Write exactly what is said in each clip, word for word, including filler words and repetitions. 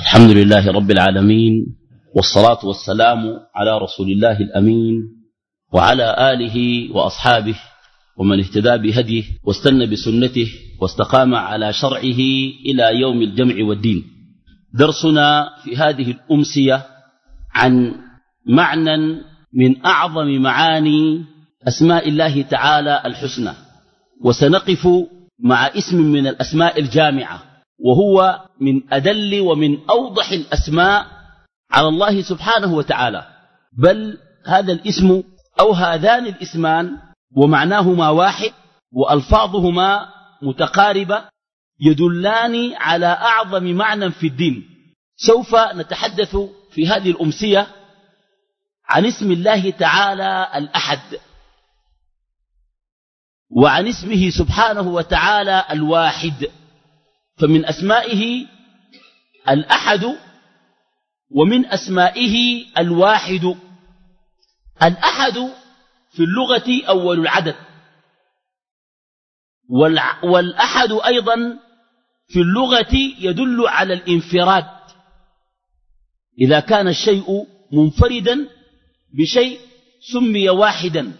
الحمد لله رب العالمين، والصلاة والسلام على رسول الله الأمين وعلى آله وأصحابه ومن اهتدى بهديه واستنى بسنته واستقام على شرعه إلى يوم الجمع والدين. درسنا في هذه الأمسية عن معنى من أعظم معاني أسماء الله تعالى الحسنى، وسنقف مع اسم من الأسماء الجامعة، وهو من أدل ومن أوضح الأسماء على الله سبحانه وتعالى، بل هذا الاسم أو هذان الاسمان ومعناهما واحد وألفاظهما متقاربة يدلان على أعظم معنى في الدين. سوف نتحدث في هذه الأمسية عن اسم الله تعالى الأحد، وعن اسمه سبحانه وتعالى الواحد. فمن أسمائه الأحد ومن أسمائه الواحد. الأحد في اللغة أول العدد، والأحد أيضا في اللغة يدل على الانفراد، إذا كان الشيء منفردا بشيء سمي واحدا.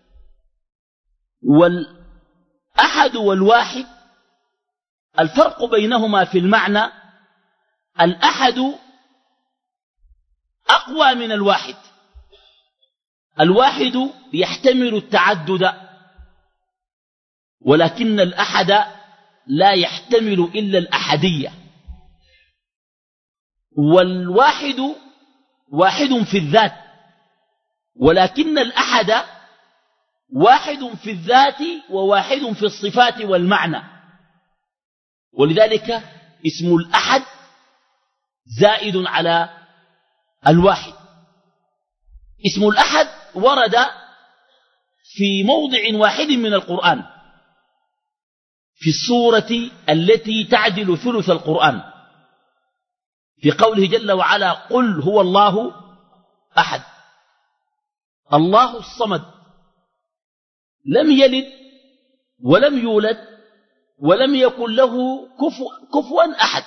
والأحد والواحد الفرق بينهما في المعنى: الأحد أقوى من الواحد. الواحد يحتمل التعدد، ولكن الأحد لا يحتمل إلا الأحدية. والواحد واحد في الذات، ولكن الأحد واحد في الذات وواحد في الصفات والمعنى. ولذلك اسم الأحد زائد على الواحد. اسم الأحد ورد في موضع واحد من القرآن، في السورة التي تعدل ثلث القرآن، في قوله جل وعلا: قل هو الله أحد الله الصمد لم يلد ولم يولد ولم يكن له كفوا, كفوا أحد.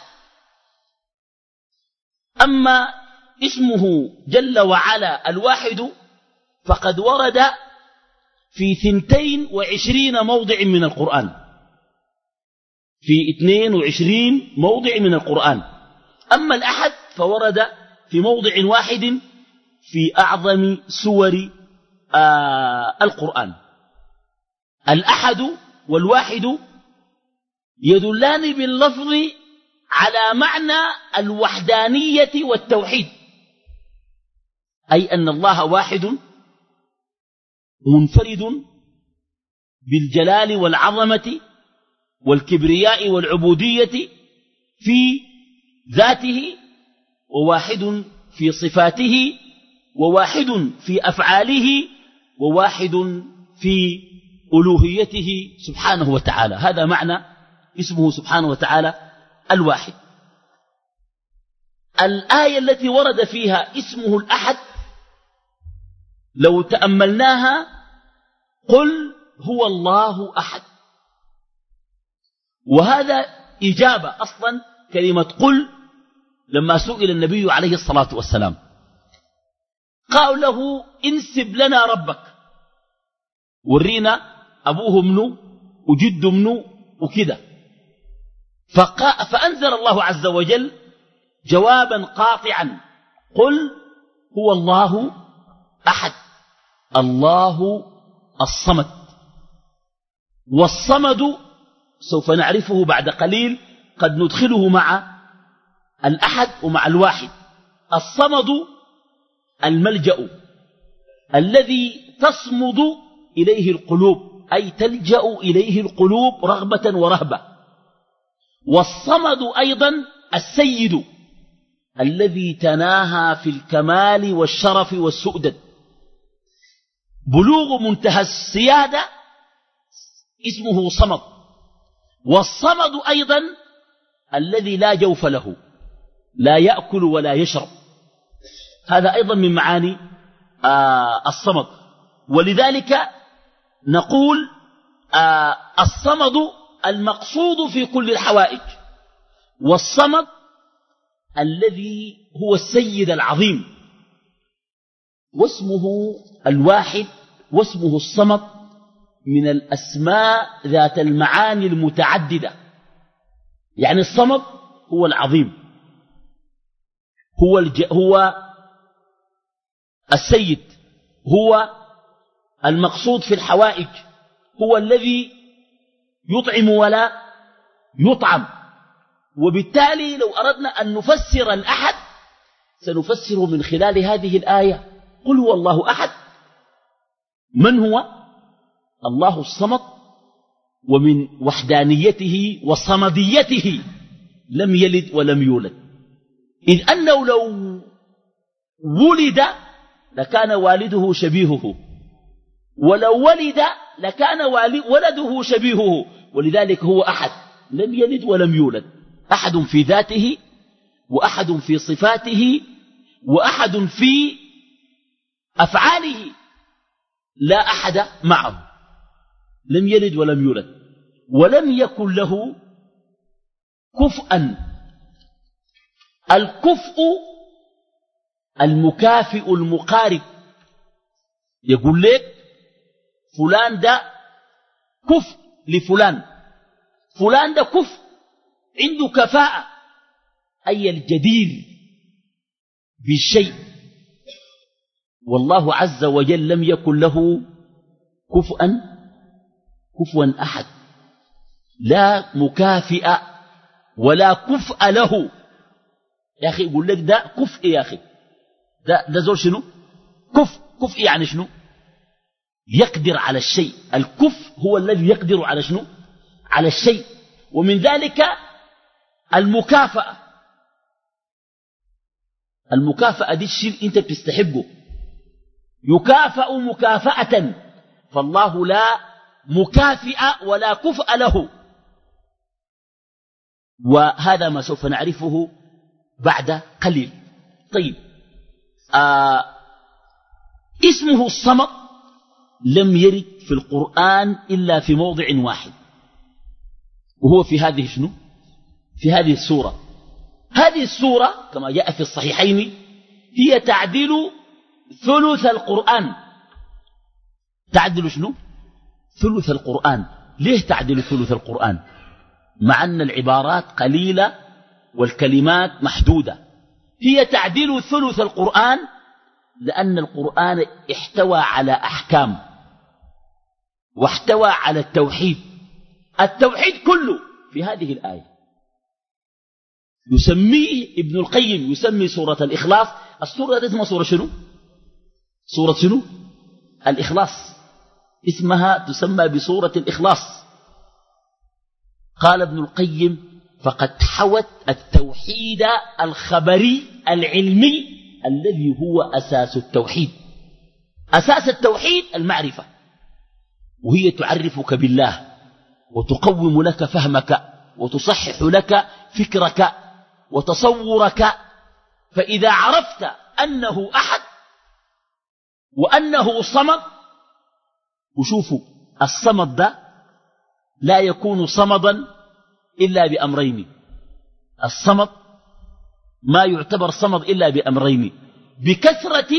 أما اسمه جل وعلا الواحد فقد ورد في ثنتين وعشرين موضع من القرآن، في اثنين وعشرين موضع من القرآن. أما الأحد فورد في موضع واحد في أعظم سور آه القرآن. الأحد والواحد يدلان باللفظ على معنى الوحدانية والتوحيد، أي أن الله واحد منفرد بالجلال والعظمة والكبرياء والعبودية في ذاته، وواحد في صفاته، وواحد في أفعاله، وواحد في ألوهيته سبحانه وتعالى. هذا معنى اسمه سبحانه وتعالى الواحد. الآية التي ورد فيها اسمه الأحد لو تأملناها: قل هو الله أحد. وهذا إجابة أصلا كلمة قل. لما سئل النبي عليه الصلاة والسلام قالوا له: انسب لنا ربك، ورينا أبوه منه وجده منه وكده. فأنزل الله عز وجل جوابا قاطعا: قل هو الله أحد الله الصمد. والصمد سوف نعرفه بعد قليل، قد ندخله مع الأحد ومع الواحد. الصمد الملجأ الذي تصمد إليه القلوب، أي تلجأ إليه القلوب رغبة ورهبة. والصمد أيضا السيد الذي تناهى في الكمال والشرف والسؤدد، بلوغ منتهى السيادة اسمه صمد. والصمد أيضا الذي لا جوف له، لا يأكل ولا يشرب. هذا أيضا من معاني آه الصمد. ولذلك نقول آه الصمد المقصود في كل الحوائج، والصمد الذي هو السيد العظيم، واسمه الواحد، واسمه الصمد، من الأسماء ذات المعاني المتعددة. يعني الصمد هو العظيم، هو, الج... هو السيد، هو المقصود في الحوائج، هو الذي يطعم ولا يطعم. وبالتالي لو أردنا أن نفسر الأحد سنفسره من خلال هذه الآية: قل هو الله أحد. من هو؟ الله الصمد، ومن وحدانيته وصمديته لم يلد ولم يولد، إذ أنه لو ولد لكان والده شبيهه، ولو ولد لكان ولده شبيهه، ولذلك هو أحد لم يلد ولم يولد، أحد في ذاته، وأحد في صفاته، وأحد في أفعاله، لا أحد معه. لم يلد ولم يولد، ولم يكن له كفءا. الكفء المكافئ المقارب، يقول لك فلان ده كفء لفلان، فلان ده كفء عنده كفاءة، أي الجدير بالشيء. والله عز وجل لم يكن له كفءا كفوا أحد، لا مكافئ ولا كفء له. يا أخي يقول لك ده كفء، يا أخي ده, ده زول شنو؟ كفء. كفء يعني شنو؟ يقدر على الشيء. الكفء هو الذي يقدر على شنو؟ على الشيء. ومن ذلك المكافأة. المكافأة دي الشيء انت بتستحقه، يكافأ مكافأة، فالله لا مكافئ ولا كفء له. وهذا ما سوف نعرفه بعد قليل. طيب، آه اسمه الصمد لم يرد في القرآن إلا في موضع واحد، وهو في هذه شنو؟ في هذه السورة. هذه السورة كما جاء في الصحيحين هي تعدل ثلث القرآن. تعدل شنو؟ ثلث القرآن. ليه تعدل ثلث القرآن مع أن العبارات قليلة والكلمات محدودة؟ هي تعدل ثلث القرآن لأن القرآن احتوى على أحكام، واحتوى على التوحيد. التوحيد كله في هذه الآية. يسميه ابن القيم، يسمي سورة الإخلاص. السورة اسمها سورة شنو؟ سورة شنو؟ الإخلاص. اسمها تسمى بسورة الإخلاص. قال ابن القيم: فقد حوت التوحيد الخبري العلمي الذي هو أساس التوحيد. أساس التوحيد المعرفة، وهي تعرفك بالله وتقوم لك فهمك وتصحح لك فكرك وتصورك. فإذا عرفت أنه أحد وأنه صمد، وشوفوا الصمد ده لا يكون صمدا إلا بأمرين. الصمد ما يعتبر صمد إلا بأمرين: بكثرة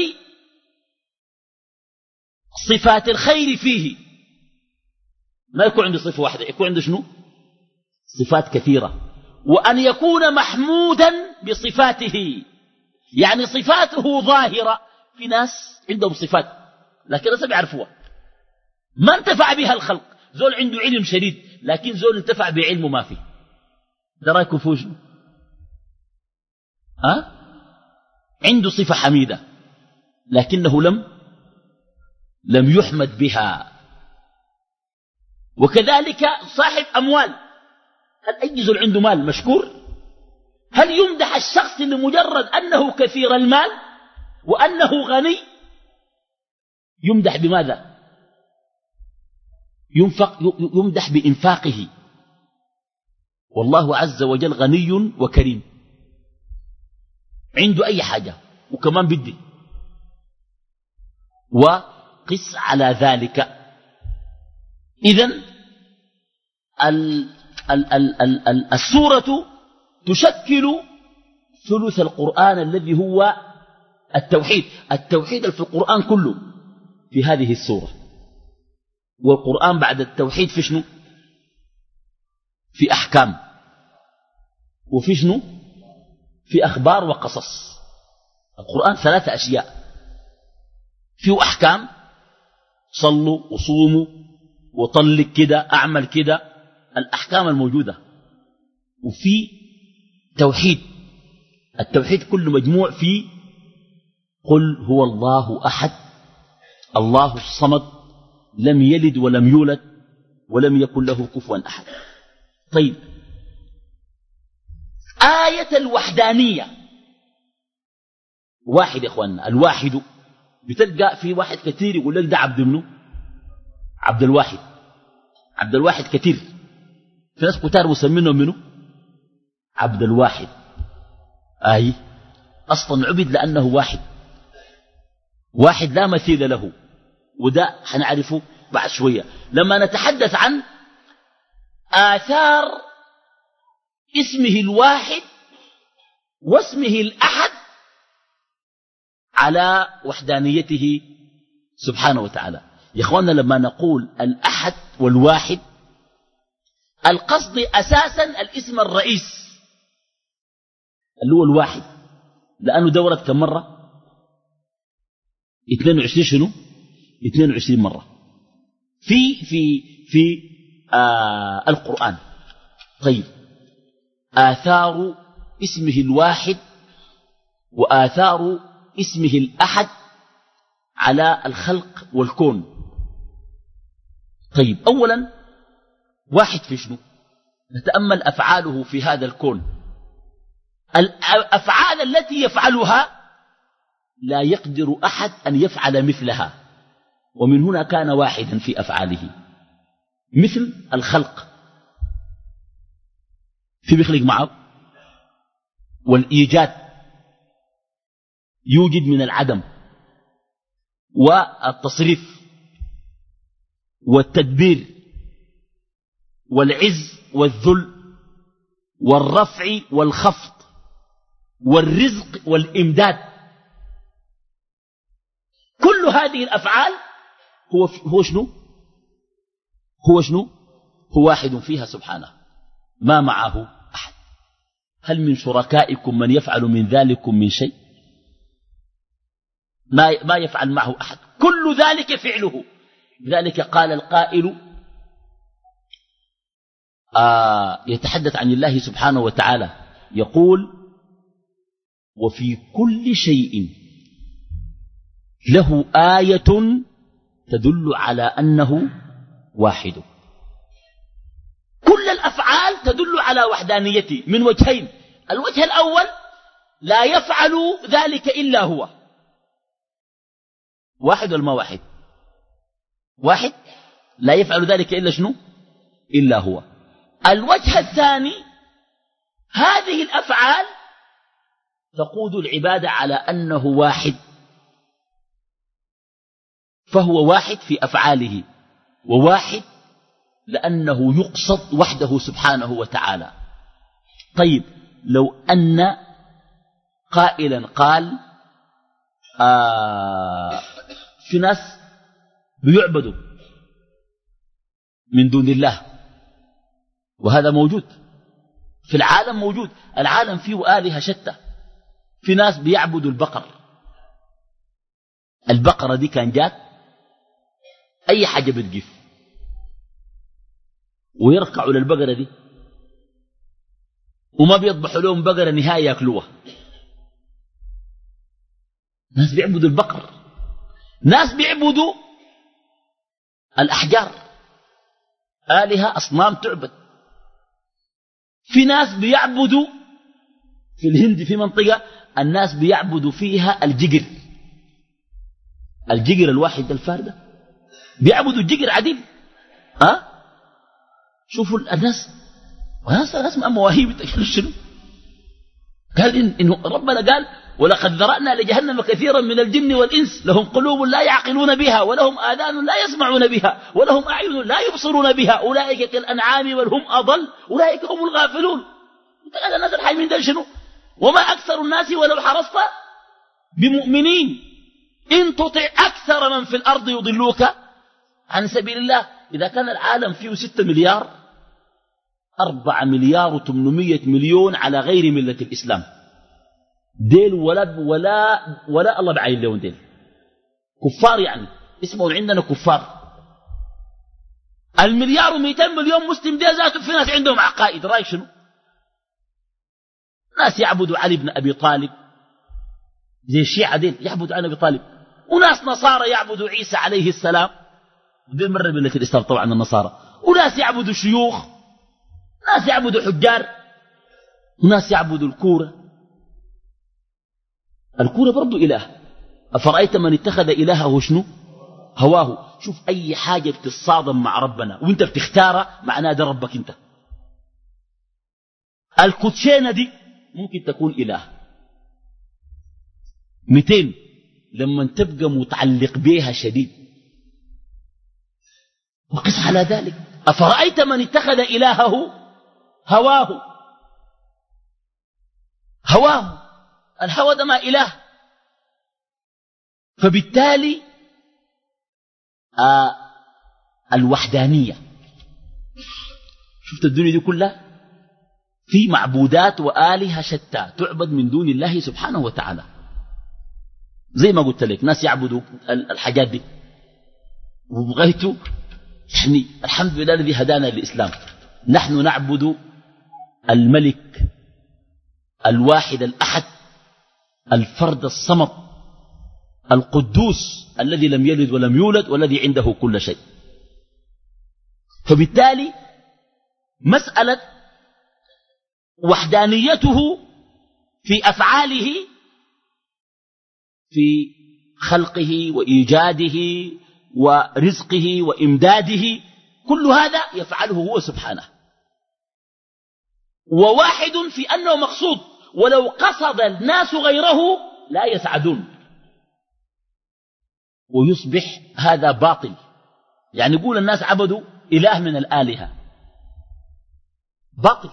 صفات الخير فيه، ما يكون عنده صفة واحدة، يكون عنده شنو؟ صفات كثيرة. وأن يكون محمودا بصفاته، يعني صفاته ظاهرة. في ناس عندهم صفات لكن لسه بيعرفوها، ما انتفع بها الخلق. زول عنده علم شديد لكن زول انتفع بعلمه ما فيه. ده رأيكم فيه شنو؟ ها؟ عنده صفة حميدة لكنه لم لم يحمد بها. وكذلك صاحب أموال، هل أي زول عنده مال مشكور؟ هل يمدح الشخص لمجرد أنه كثير المال وأنه غني؟ يمدح بماذا؟ ينفق، يمدح بإنفاقه. والله عز وجل غني وكريم، عنده أي حاجة وكمان بدي. وقس على ذلك. إذن ال ال ال ال ال السورة تشكل ثلث القرآن الذي هو التوحيد. التوحيد في القرآن كله في هذه السورة. والقرآن بعد التوحيد في شنو؟ في أحكام، وفي شنو؟ في أخبار وقصص. القرآن ثلاثة أشياء، فيه أحكام، صلوا وصوموا وطلق كده أعمل كده، الأحكام الموجودة. وفي توحيد، التوحيد كله مجموع في قل هو الله أحد الله الصمد لم يلد ولم يولد ولم يكن له كفوا أحد. طيب، آية الوحدانية واحد يا إخواننا، الواحد بتلقى في واحد كثير يقول لك ده عبد منه، عبد الواحد، عبد الواحد كثير، في ناس كتار مسمينهم منه عبد الواحد. آي أصلا عبد لأنه واحد، واحد لا مثيل له، وده حنعرفه بعد شوية لما نتحدث عن آثار اسمه الواحد واسمه الأحد على وحدانيته سبحانه وتعالى. يا إخواننا، لما نقول الأحد والواحد القصد أساسا الاسم الرئيس اللي هو الواحد، لأنه دورت كم مرة؟ اثنين وعشرين شنو؟ اثنين وعشرين مرة في في في آه القرآن. طيب، آثار اسمه الواحد وآثار اسمه الأحد على الخلق والكون. طيب، أولا واحد في شنو؟ نتأمل أفعاله في هذا الكون. الأفعال التي يفعلها لا يقدر أحد أن يفعل مثلها، ومن هنا كان واحدا في أفعاله. مثل الخلق، في بيخلق معه، والإيجاد يوجد من العدم، والتصريف والتدبير والعز والذل والرفع والخفض والرزق والإمداد. كل هذه الأفعال هو هو شنو؟ هو شنو؟ هو واحد فيها سبحانه، ما معه أحد. هل من شركائكم من يفعل من ذلكم من شيء؟ ما ما يفعل معه أحد، كل ذلك فعله. لذلك قال القائل آه يتحدث عن الله سبحانه وتعالى يقول: وفي كل شيء له آية تدل على أنه واحد. كل الأفعال تدل على وحدانيته من وجهين. الوجه الأول، لا يفعل ذلك إلا هو. واحد ولا ما واحد؟ واحد، لا يفعل ذلك إلا شنو؟ إلا هو. الوجه الثاني، هذه الأفعال تقود العبادة على أنه واحد، فهو واحد في أفعاله، وواحد لأنه يقصد وحده سبحانه وتعالى. طيب، لو أن قائلا قال آه في ناس بيعبدوا من دون الله، وهذا موجود في العالم، موجود العالم فيه آلهة شتى. في ناس بيعبدوا البقر، البقرة دي كان جات أي حاجة بتقف ويركعوا للبقرة دي، وما بيضبحوا لهم بقرة نهاية يأكلوها. ناس بيعبدوا البقر، ناس بيعبدوا الأحجار، آلهة أصنام تعبد. في ناس بيعبدوا في الهند، في منطقة الناس بيعبدوا فيها الجقر، الجقر الواحد الفاردة بيعبدوا الجقر عديل. أه؟ شوفوا الناس، وناس الناس مواهب شنو؟ قال إن إنه ربنا قال: ولقد ذرأنا لجهنم كثيرا من الجن والإنس لهم قلوب لا يعقلون بها ولهم آذان لا يسمعون بها ولهم أعين لا يبصرون بها أولئك كالأنعام بل هم أضل أولئك هم الغافلون. قال الناس الحي من دل شنو؟ وما أكثر الناس ولو حرصت بمؤمنين إن تطع أكثر من في الأرض يضلوك عن سبيل الله. إذا كان العالم فيه ستة مليار، أربعة مليار وثمانمائة مليون على غير ملة الإسلام، ديل ولا ولا ولا الله بعين لهم، ديل كفار، يعني اسمهم عندنا كفار. المليار ومئتين مليون مسلم دي ذاته في ناس عندهم عقائد، رأيك شنو؟ ناس يعبدوا علي بن أبي طالب زي الشيعة ديل يعبدوا علي بن أبي طالب، وناس نصارى يعبدوا عيسى عليه السلام، ودي مرة ملة الإسلام طبعا النصارى، وناس يعبدوا شيوخ، ناس يعبدوا حجار، وناس يعبدوا الكورة. الكورة برضو إله. أفرأيت من اتخذ إلهه شنو؟ هواه. شوف أي حاجة بتصادم مع ربنا وانت بتختارها معناه ده ربك انت. الكوتشينة دي ممكن تكون إله. مئتين لما تبقى متعلق بها شديد. وقس على ذلك. أفرأيت من اتخذ إلهه هواه. هواه الهوى ده ما إله. فبالتالي آه الوحدانية، شفت الدنيا دي كلها في معبودات وآلهة شتى تعبد من دون الله سبحانه وتعالى. زي ما قلت لك ناس يعبدوا الحاجات دي، وبغيته يعني الحمد لله الذي هدانا للإسلام. نحن نعبد الملك الواحد الأحد الفرد الصمد القدوس الذي لم يلد ولم يولد والذي عنده كل شيء. فبالتالي مسألة وحدانيته في أفعاله، في خلقه وإيجاده ورزقه وإمداده، كل هذا يفعله هو سبحانه. وواحد في أنه مقصود، ولو قصد الناس غيره لا يسعدون، ويصبح هذا باطل. يعني يقول الناس عبدوا إله من الآلهة، باطل.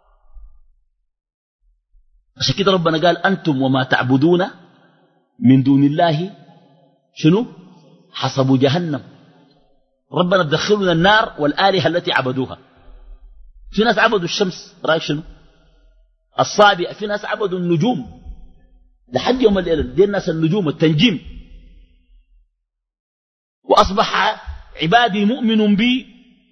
عشان كده ربنا قال أنتم وما تعبدون من دون الله شنو؟ حصب جهنم. ربنا بدخلنا النار والآلهة التي عبدوها. في ناس عبدوا الشمس، رأيك شنو؟ الصابئة. في ناس عبدوا النجوم لحد يوم الليلة، دي الناس النجوم التنجيم. وأصبح عبادي مؤمن بي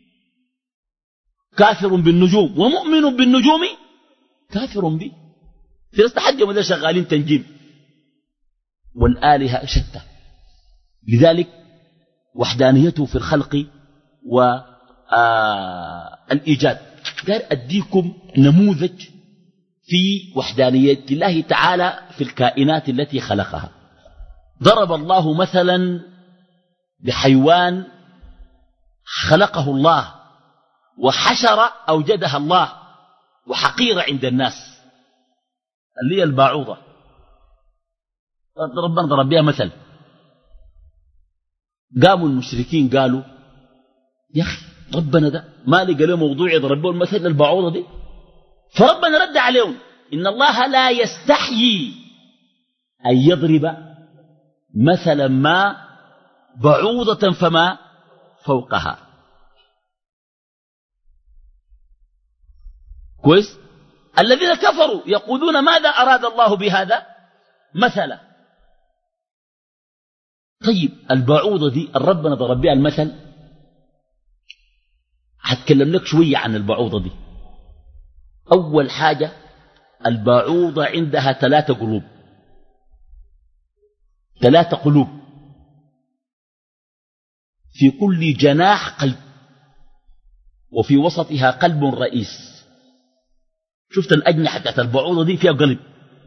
كافر بالنجوم، ومؤمن بالنجوم كافر بي. في ناس لحد يوم الليلة شغالين تنجيم، والآلهة شتى. لذلك وحدانيته في الخلق والإيجاد. قال أديكم نموذج في وحدانية الله تعالى في الكائنات التي خلقها. ضرب الله مثلا بحيوان خلقه الله، وحشرة أوجدها الله، وحقيرة عند الناس، اللي هي الباعوضة. ربنا ضرب بها مثل. قاموا المشركين قالوا يا أخي ربنا ده ما لقى له موضوع يضرب به المثل الباعوضة دي. فربنا رد عليهم إن الله لا يستحيي أن يضرب مثلا ما بعوضة فما فوقها. كويس. الذين كفروا يقولون ماذا أراد الله بهذا مثلا. طيب البعوضة دي ربنا ضرب بها المثل. هتكلم لك شوية عن البعوضة دي. أول حاجة البعوضة عندها ثلاثة قلوب، ثلاثة قلوب، في كل جناح قلب، وفي وسطها قلب رئيس. شفت الأجنحة بتاعت البعوضة دي فيها قلب.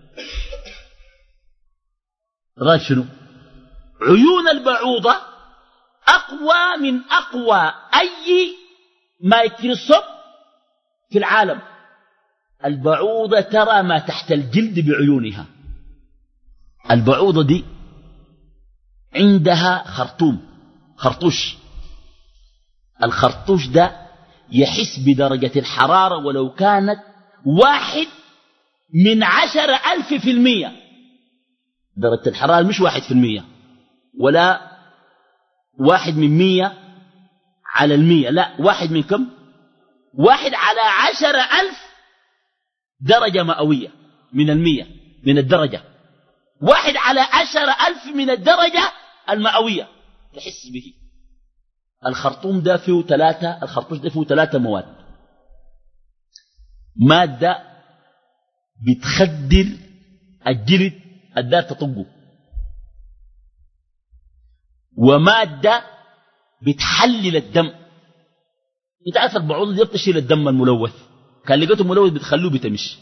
رأيك شنو؟ عيون البعوضة أقوى من أقوى أي مايكروسكوب في العالم. البعوضة ترى ما تحت الجلد بعيونها. البعوضة دي عندها خرطوم، خرطوش. الخرطوش ده يحس بدرجة الحرارة ولو كانت واحد من عشر ألف في المية. درجة الحرارة مش واحد في المية ولا واحد من مية على المية، لا، واحد من كم؟ واحد على عشر ألف درجة مئوية من المية، من الدرجة. واحد على عشر ألف من الدرجة المئوية تحس به. الخرطوم ده فيه ثلاثة، الخرطوش ده فيه ثلاثة مواد. مادة بتخدر الجلد الدار تطقه، ومادة بتحلل الدم. انت عارف البعوضة دي بتشيل الدم الملوث، كان لقيته ملوث بتخلوه بتمشي.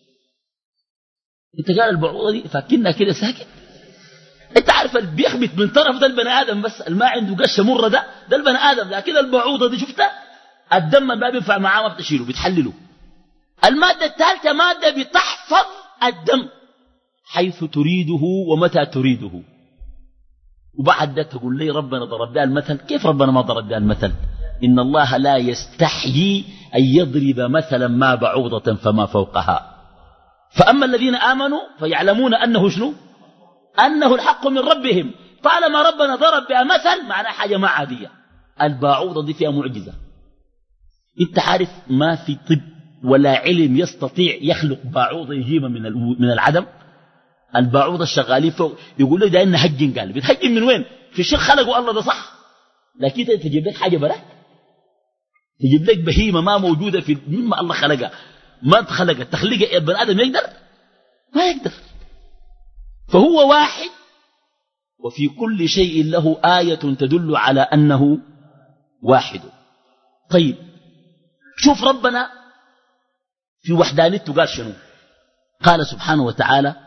انت قال البعوضة دي فاكرنا كده ساكت. انت عارف اللي بيخبط من طرف ده البني ادم بس، الما عنده قشه مره ده ده البني ادم، لكن البعوضة دي شفتها الدم ما بينفع معاه، ما بتشيله بتحلله. المادة الثالثة مادة بتحفظ الدم حيث تريده ومتى تريده. وبعد ده تقول لي ربنا ضرب بها المثل. كيف ربنا ما ضرب بها المثل؟ إن الله لا يستحيي أن يضرب مثلا ما بعوضة فما فوقها. فأما الذين آمنوا فيعلمون أنه شنو؟ أنه الحق من ربهم. طالما ربنا ضرب بها مثل معناه حاجة ما عادية. البعوضة دي فيها معجزة. انت عارف ما في طب ولا علم يستطيع يخلق بعوضة يجيبها من من العدم. البعوضة الشغالين فوق يقول له ده إنه هجن، قال بتهجن من وين؟ في الشيء خلقه الله ده صح، لكن انت تجيب لك حاجة براك، تجيب لك بهيمة ما موجودة في مما الله خلقها، ما تخلقها تخلقها ابن آدم يقدر؟ ما يقدر. فهو واحد وفي كل شيء له آية تدل على أنه واحد. طيب شوف ربنا في وحدانيته قال شنو؟ قال سبحانه وتعالى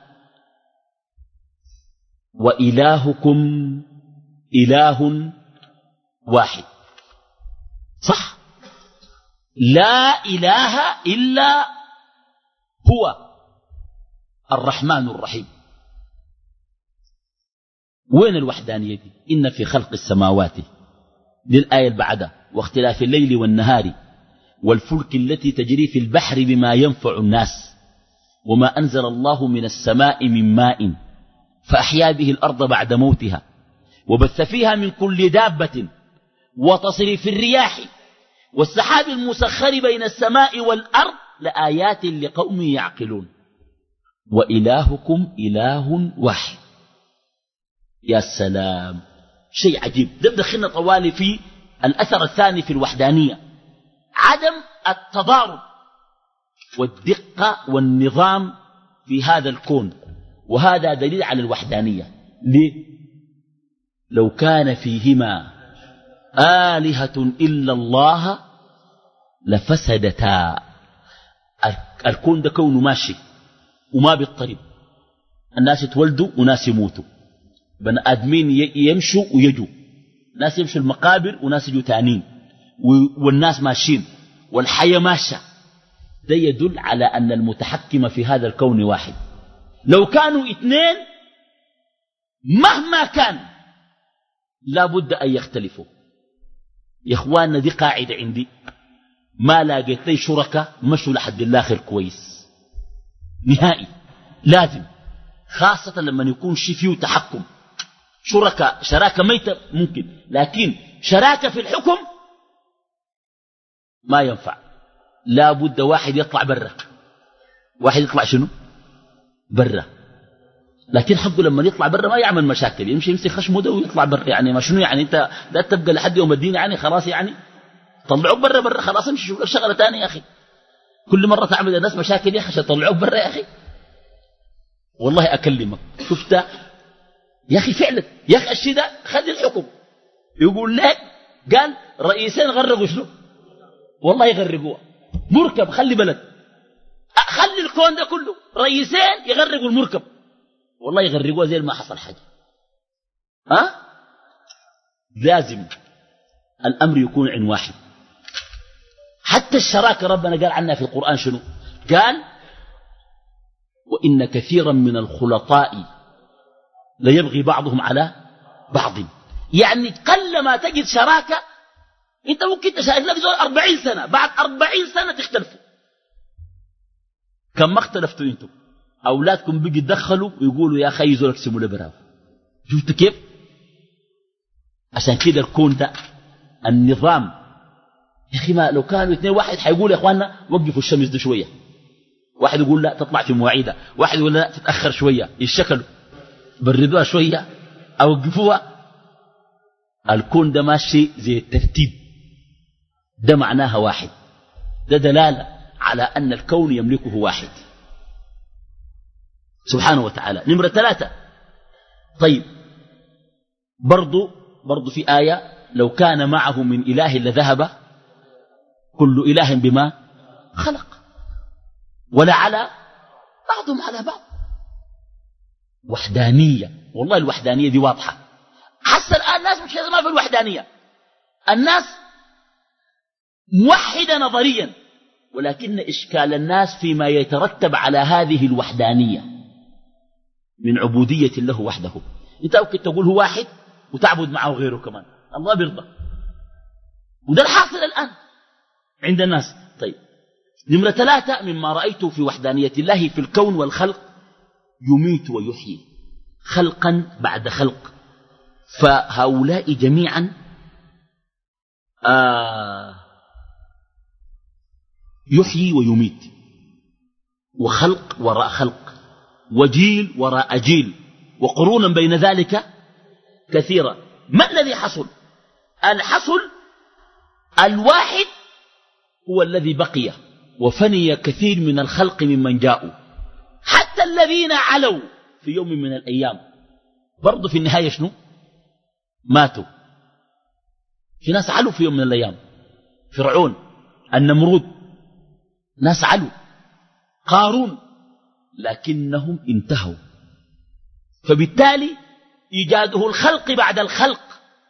وإلهكم إله واحد. صح؟ لا إله إلا هو الرحمن الرحيم. وين الوحدانية دي؟ إن في خلق السماوات للآية بعدها واختلاف الليل والنهار والفلك التي تجري في البحر بما ينفع الناس وما أنزل الله من السماء من ماء فأحيا به الأرض بعد موتها وبث فيها من كل دابة وتصريف الرياح والسحاب المسخر بين السماء والأرض لآيات لقوم يعقلون. وإلهكم إله واحد. يا سلام، شيء عجيب. ده دخلنا طوالي في الأثر الثاني في الوحدانية، عدم التضارب والدقة والنظام في هذا الكون، وهذا دليل على الوحدانية. ليه؟ لو كان فيهما آلهة إلا الله لفسدتا. الكون ده كونه ماشي وما بيضطرب، الناس يتولدوا وناس يموتوا، بني آدمين يمشوا ويجوا، ناس يمشوا المقابر وناس يجوا تانين، والناس ماشيين والحياة ماشية. ده يدل على أن المتحكم في هذا الكون واحد. لو كانوا اثنين مهما كان لا بد أن يختلفوا. يا إخواننا دي قاعدة عندي، ما لاقيت لي شركة مشوا لحد الآخر كويس نهائي. لازم خاصة لما يكون شي فيه تحكم. شركة شراكة ميتة ممكن، لكن شراكة في الحكم ما ينفع. لا بد واحد يطلع برا، واحد يطلع شنو برا. لكن حقه لما يطلع برا ما يعمل مشاكل، يمشي يمسك خشمه ده ويطلع برا. يعني ما شنو يعني انت لا تبقى لحد يوم الدين يعني خلاص، يعني طلعوك برا برا خلاص، امشي شوف لك شغله ثانيه يا اخي. كل مره تعمل الناس مشاكل يا اخي عشان يطلعوك برا يا اخي. والله اكلمك شفت يا اخي فعلا يا اخي الشيء ده خلي الحكم يقول لك قال رئيسين غرقوا شنو، والله يغرقوها مركب. خلي بلد، خلي الكون ده كله رئيسين يغرقوا المركب، والله يغرقوها زي ما حصل حاجه. ها أه؟ لازم الامر يكون عن واحد. حتى الشراكه ربنا قال عنها في القران شنو؟ قال وان كثيرا من الخلطاء ليبغي بعضهم على بعض. يعني قل ما تجد شراكه، انت ممكن تشارك لك زول أربعين سنة، بعد أربعين سنة تختلفوا. كم ما اختلفتوا انتم؟ أولادكم بيجي يدخلوا ويقولوا يا أخي زولك سمو لبراو. شفت كيف؟ عشان كده الكون ده النظام. يا أخي ما لو كانوا اثنين واحد حيقول يا إخواننا وقفوا الشمس دي شوية، واحد يقول لا تطلع في مواعيدها، واحد يقول لا تتأخر شوية، يشكلوا بردوها شوية أوقفوها. الكون ده ماشي زي الترتيب، ده معناها واحد، ده دلالة على أن الكون يملكه واحد سبحانه وتعالى. نمرة ثلاثة، طيب برضو برضو في آية لو كان معه من إله لذهب كل إله بما خلق ولا على بعضهم على بعض. وحدانية، والله الوحدانية دي واضحة. حس الآن الناس مش ما في الوحدانية، الناس موحدة نظريا، ولكن إشكال الناس فيما يترتب على هذه الوحدانية من عبودية له وحده. انت ممكن تقول هو واحد وتعبد معه غيره كمان، الله بيرضى، وده الحاصل الآن عند الناس. طيب نمرة ثلاثة، مما رأيته في وحدانية الله في الكون والخلق، يميت ويحيي خلقا بعد خلق. فهؤلاء جميعا آه يحيي ويميت، وخلق وراء خلق، وجيل وراء جيل، وقرونا بين ذلك كثيرة. ما الذي حصل؟ الحصل الواحد هو الذي بقي، وفني كثير من الخلق ممن جاءوا، حتى الذين علوا في يوم من الأيام برضو في النهاية شنو؟ ماتوا. في ناس علوا في يوم من الأيام، فرعون، النمرود، ناس علوا، قارون، لكنهم انتهوا. فبالتالي إيجاده الخلق بعد الخلق،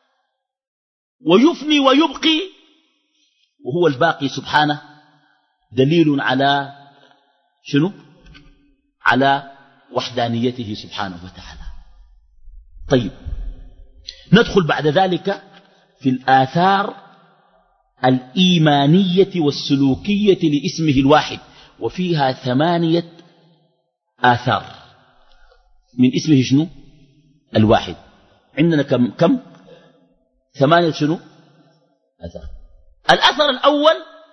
ويفني ويبقي وهو الباقي سبحانه، دليل على شنو؟ على وحدانيته سبحانه وتعالى. طيب ندخل بعد ذلك في الآثار الإيمانية والسلوكية لاسمه الواحد، وفيها ثمانية آثار من اسمه شنو؟ الواحد. عندنا كم كم ثمانية شنو؟ أثر. الأثر الأول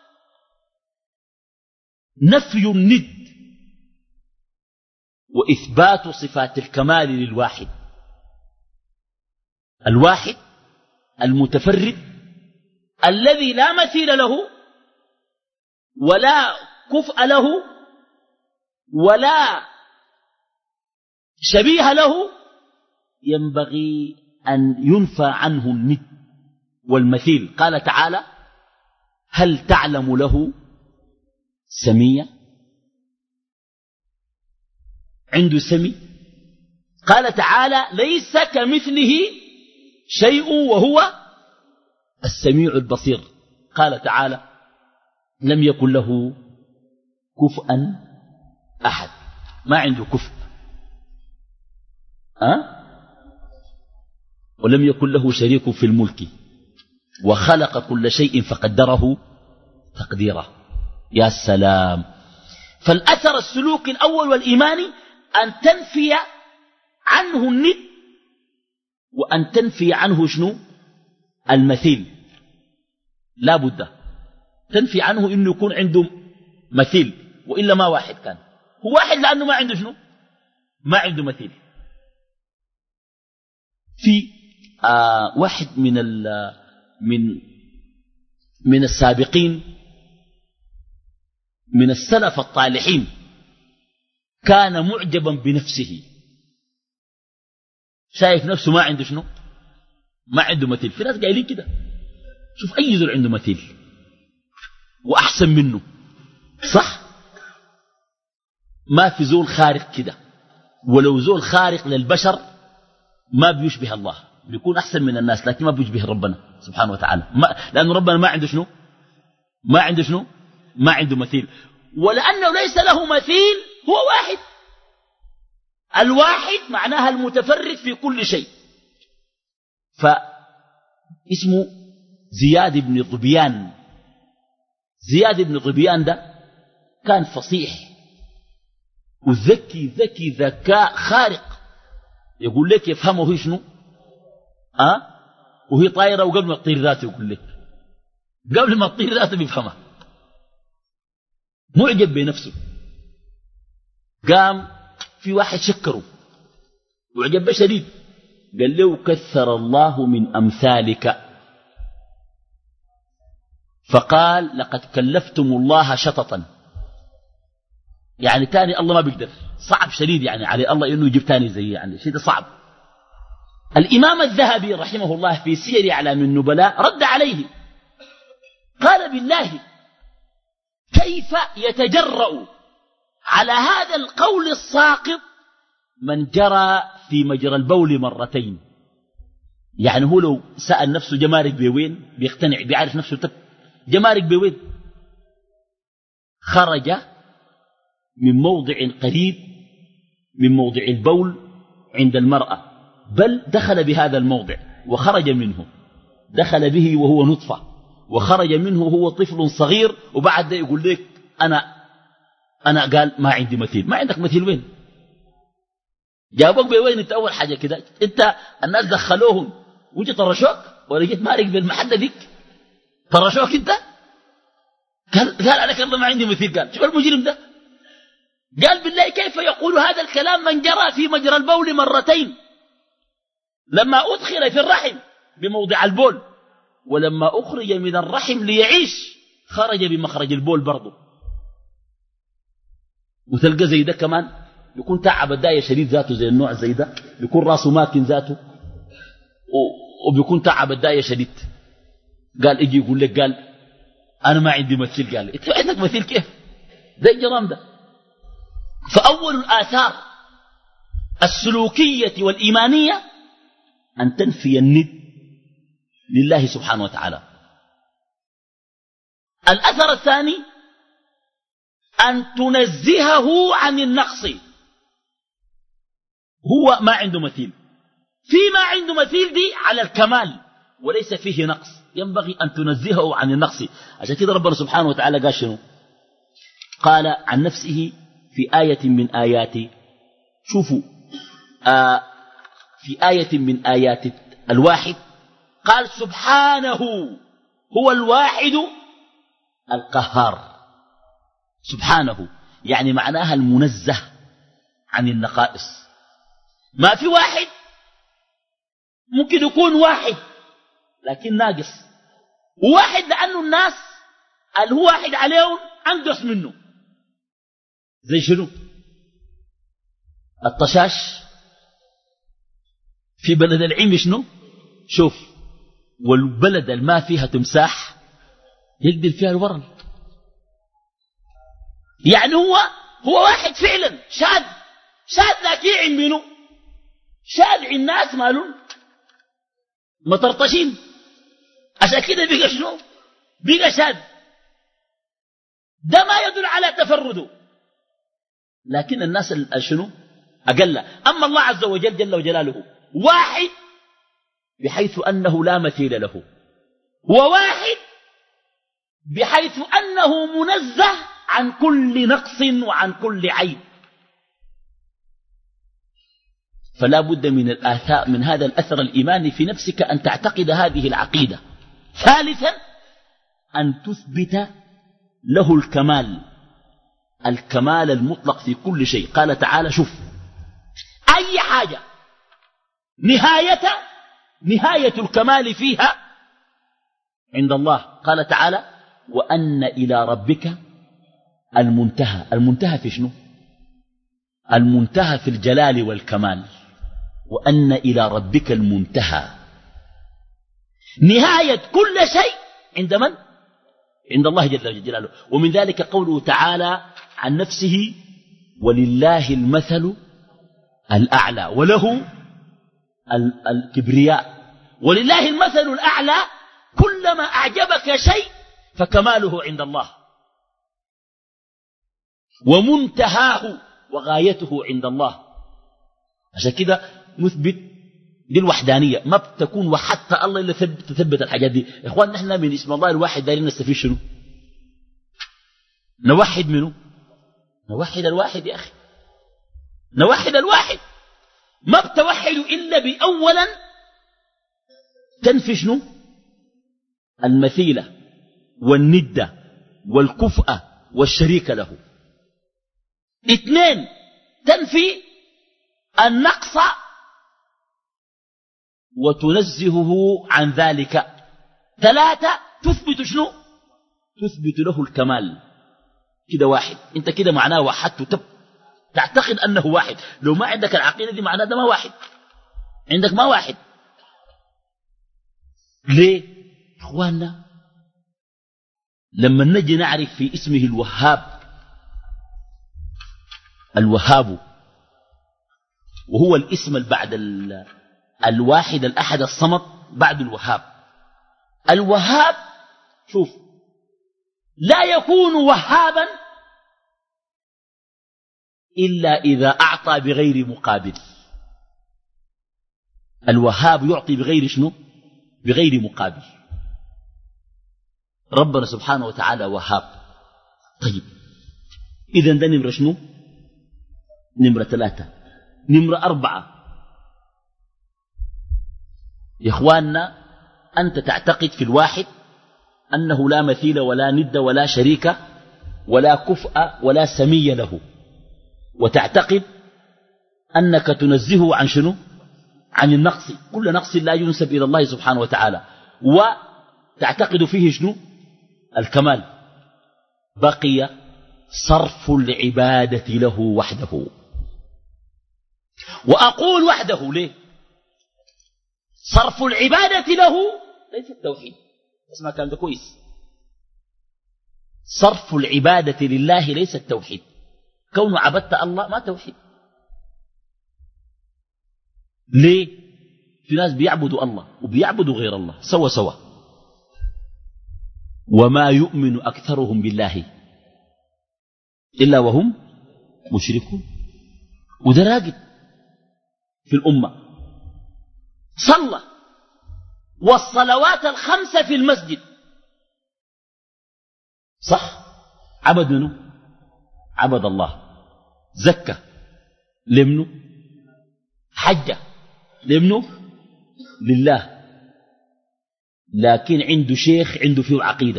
نفي الند وإثبات صفات الكمال للواحد. الواحد المتفرد الذي لا مثيل له ولا كفء له ولا شبيه له، ينبغي أن ينفى عنه الند والمثيل. قال تعالى هل تعلم له سميا؟ عنده سمي؟ قال تعالى ليس كمثله شيء وهو السميع البصير. قال تعالى لم يكن له كفءا أحد، ما عنده كفء. أه؟ ولم يكن له شريك في الملك وخلق كل شيء فقدره تقديره. يا سلام. فالأثر السلوكي الأول والإيماني أن تنفي عنه الند، وأن تنفي عنه شنو؟ المثيل. لا بد تنفي عنه إنه يكون عنده مثيل، وإلا ما واحد كان. هو واحد لأنه ما عنده شنو؟ ما عنده مثيل. في آه واحد من من من السابقين من السلف الطالحين كان معجبا بنفسه، شايف نفسه ما عنده شنو؟ ما عنده مثيل. في ناس قايلين كده، شوف أي زول عنده مثيل وأحسن منه، صح؟ ما في زول خارق كده، ولو زول خارق للبشر ما بيشبه الله، بيكون أحسن من الناس، لكن ما بيشبه ربنا سبحانه وتعالى، ما لأن ربنا ما عنده شنو؟ ما عنده شنو؟ ما عنده مثيل. ولأنه ليس له مثيل هو واحد. الواحد معناها المتفرد في كل شيء. فاسمه زياد بن ظبيان. زياد بن ظبيان ده كان فصيح وذكي ذكي ذكاء خارق، يقول لك يفهمه هي شنو أه؟ وهي طايرة وقبل ما تطير ذاته يقول لك، قبل ما تطير ذاته بيفهمها، معجب بنفسه. قام في واحد شكره وعجب شديد، قال له كثر الله من أمثالك. فقال لقد كلفتم الله شططا، يعني تاني الله ما بيقدر، صعب شديد يعني على الله انه يجيب تاني زي، يعني شيء صعب. الإمام الذهبي رحمه الله في سير أعلام النبلاء رد عليه، قال بالله كيف يتجرأ على هذا القول الساقط من جرى في مجرى البول مرتين؟ يعني هو لو سأل نفسه جمارك بوين بيقتنع، بيعرف نفسه تب جمارك بوين. خرج من موضع قريب من موضع البول عند المرأة، بل دخل بهذا الموضع وخرج منه، دخل به وهو نطفة وخرج منه وهو طفل صغير، وبعد ده يقول لك أنا أنا قال ما عندي مثيل. ما عندك مثيل وين؟ جابوك بوين انت؟ أول حاجة كده انت الناس دخلوهم وجي طرشوك ولا جيت مارك بالمحدة ديك طرشوك انت؟ قال قال عليك الله ما عندي مثيل. قال شوف المجرم ده، قال بالله كيف يقول هذا الكلام من جرى في مجرى البول مرتين، لما أدخل في الرحم بموضع البول ولما أخرج من الرحم ليعيش خرج بمخرج البول برضه. وتلقى زي ده كمان يكون تعب الداية شديد ذاته، زي النوع زي ده بيكون راسه ماكن ذاته وبيكون تعب الداية شديد. قال اجي يقول لك قال أنا ما عندي مثيل. قال انت عندك مثيل كيف؟ ده الجرام ده. فأول الآثار السلوكية والإيمانية أن تنفي الند لله سبحانه وتعالى. الأثر الثاني أن تنزهه عن النقص، هو ما عنده مثيل، فيما عنده مثيل دي على الكمال وليس فيه نقص، ينبغي أن تنزهه عن النقص. عشان كده ربنا سبحانه وتعالى قال شنو؟ قال عن نفسه في آية من آياته، شوفوا آه في آية من آيات الواحد قال سبحانه هو الواحد القهار. سبحانه يعني معناها المنزه عن النقائص. ما في واحد ممكن يكون واحد لكن ناقص، وواحد لأنه الناس اللي هو واحد عليهم أنقص منه. زي شنو؟ الطشاش في بلد العلم شنو؟ شوف، والبلد الما فيها تمساح يقدر فيها الورل. يعني هو هو واحد فعلا شاذ شاذ لكن يعن منه شاذ الناس مالون مطرطشين، عشان كده بقى شنو؟ بقى شاذ. ده ما يدل على تفرده، لكن الناس شنو؟ أقل. أما الله عز وجل جل وجلاله واحد بحيث أنه لا مثيل له، وواحد بحيث أنه منزه عن كل نقص وعن كل عيب. فلا بد من الآثار من هذا الأثر الإيماني في نفسك أن تعتقد هذه العقيدة. ثالثا أن تثبت له الكمال، الكمال المطلق في كل شيء. قال تعالى شوف أي حاجة نهاية نهاية الكمال فيها عند الله. قال تعالى وأن إلى ربك المنتهى. المنتهى في شنو؟ المنتهى في الجلال والكمال. وأن إلى ربك المنتهى، نهاية كل شيء عند من؟ عند الله جل جلاله. ومن ذلك قوله تعالى عن نفسه ولله المثل الأعلى وله الكبرياء. ولله المثل الأعلى، كلما أعجبك شيء فكماله عند الله، ومنتهاه وغايته عند الله. عشان كده نثبت دي الوحدانية، ما بتكون وحدت الله إلا تثبت الحاجات دي. يا إخوان نحن من اسم الله الواحد دايرين نستفيد شنو؟ نوحد منه، نوحد الواحد يا أخي. نوحد الواحد. ما بتوحد إلا بأولا تنفي شنو؟ المثيلة والندة والكفء والشريك له. اثنين تنفي النقص وتنزهه عن ذلك. ثلاثة تثبت شنو؟ تثبت له الكمال. كده واحد. انت كده معناه وحدت تب تعتقد أنه واحد. لو ما عندك العقيدة دي معناه ده ما واحد، عندك ما واحد. ليه إخواننا؟ لما نجي نعرف في اسمه الوهاب، الوهاب وهو الاسم بعد الواحد الأحد الصمد بعد الوهاب. الوهاب شوف لا يكون وهابا إلا إذا أعطى بغير مقابل. الوهاب يعطي بغير شنو؟ بغير مقابل. ربنا سبحانه وتعالى وهاب. طيب إذن ده نمرة شنو؟ نمرة ثلاثة. نمرة أربعة يا إخواننا، أنت تعتقد في الواحد أنه لا مثيل ولا ند ولا شريك ولا كفء ولا سمي له، وتعتقد أنك تنزهه عن شنو؟ عن النقص. كل نقص لا ينسب إلى الله سبحانه وتعالى. وتعتقد فيه شنو؟ الكمال. بقي صرف العبادة له وحده. وأقول وحده ليه؟ صرف العبادة له ليس التوحيد. اسمع كلام ده كويس. صرف العبادة لله ليس التوحيد. كون عبدت الله ما توحيد. ليه؟ في ناس بيعبدوا الله وبيعبدوا غير الله سوا سوا. وما يؤمن أكثرهم بالله إلا وهم مشركون. وده راقد في الأمة. صلى والصلوات الخمسة في المسجد صح. عبد منه؟ عبد الله. زكى لمنه؟ حج لمنه؟ لله. لكن عنده شيخ عنده فيه عقيدة،